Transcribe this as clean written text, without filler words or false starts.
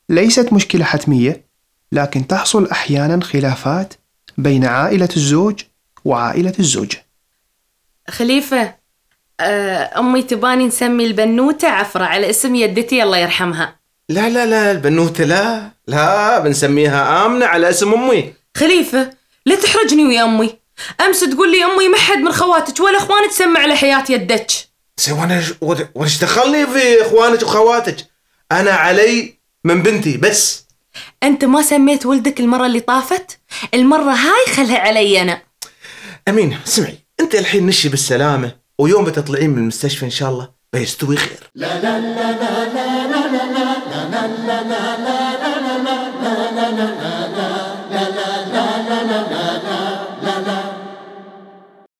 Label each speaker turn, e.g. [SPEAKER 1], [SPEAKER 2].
[SPEAKER 1] ليست مشكلة حتمية، لكن تحصل أحياناً خلافات بين عائلة الزوج وعائلة الزوجة.
[SPEAKER 2] خليفة، أمي تباني نسمي البنوتة عفرة على اسم يدتي الله يرحمها.
[SPEAKER 3] لا لا لا، البنوتة لا بنسميها آمنة على اسم أمي.
[SPEAKER 2] خليفة، لا تحرجني ويا أمي. أمس تقول لي أمي ما حد من خواتك ولا أخوانك تسمع على حياة يدك.
[SPEAKER 3] وانا وش دخلني في اخوانك وخواتك؟ انا علي من بنتي بس.
[SPEAKER 2] أنت ما سميت ولدك المرة اللي طافت؟ المرة هاي خلها علي أنا.
[SPEAKER 3] امين، اسمعي، انت الحين نشي بالسلامة، ويوم بتطلعين من المستشفى ان شاء الله بيستوي خير. لا لا لا لا لا لا لا لا لا لا لا لا.